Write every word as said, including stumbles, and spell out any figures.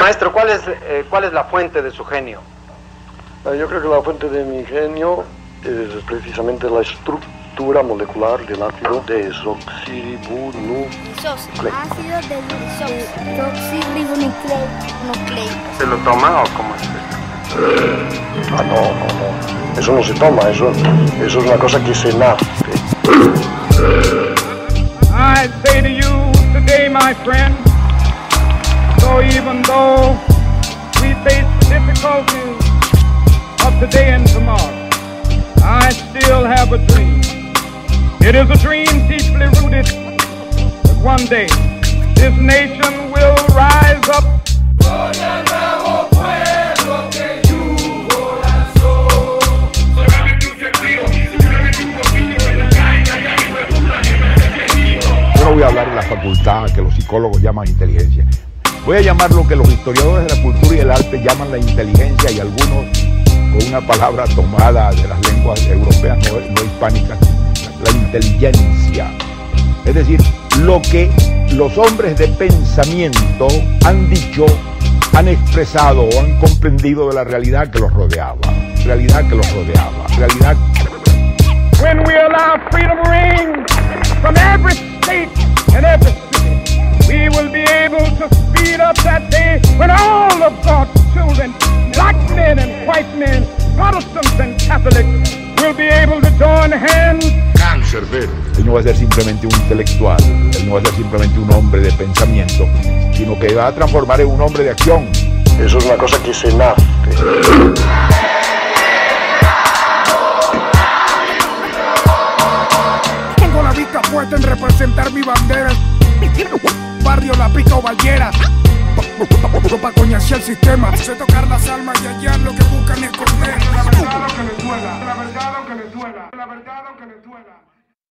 Maestro, ¿cuál es, eh, ¿cuál es la fuente de su genio? Yo creo que la fuente de mi genio es precisamente la estructura molecular del ácido desoxirribonucleico. Ácido desoxirribonucleico. ¿Se lo toma o cómo es? Ah, no, no, no. Eso no se toma, eso, eso es una cosa que se nace. I say to you today, my friend, so even though we face the difficulties of today and tomorrow, I still have a dream. It is a dream deeply rooted that one day this nation will rise up. Yo no voy a hablar de la facultad que los psicólogos llaman inteligencia. Voy a llamar lo que los historiadores de la cultura y el arte llaman la inteligencia, y algunos con una palabra tomada de las lenguas europeas no, no hispánicas, la inteligencia. Es decir, lo que los hombres de pensamiento han dicho, han expresado o han comprendido de la realidad que los rodeaba. Realidad que los rodeaba. Realidad. When we allow freedom reign from every state and every city, we will be able to speed up that day when all of God's children, black men and white men, Protestants and Catholics, will be able to join hands. Él no va a ser simplemente un intelectual, él no va a ser simplemente un hombre de pensamiento, sino que va a transformar en un hombre de acción. Eso es una cosa que se nace. Tengo la vista puesta en representar mi bandera. Barrio La Pica o Ballera, para coñasear el sistema. Sé tocar las almas y hallar lo que buscan esconder. La verdad lo que les duela, la verdad lo que les duela, la verdad lo que les duela.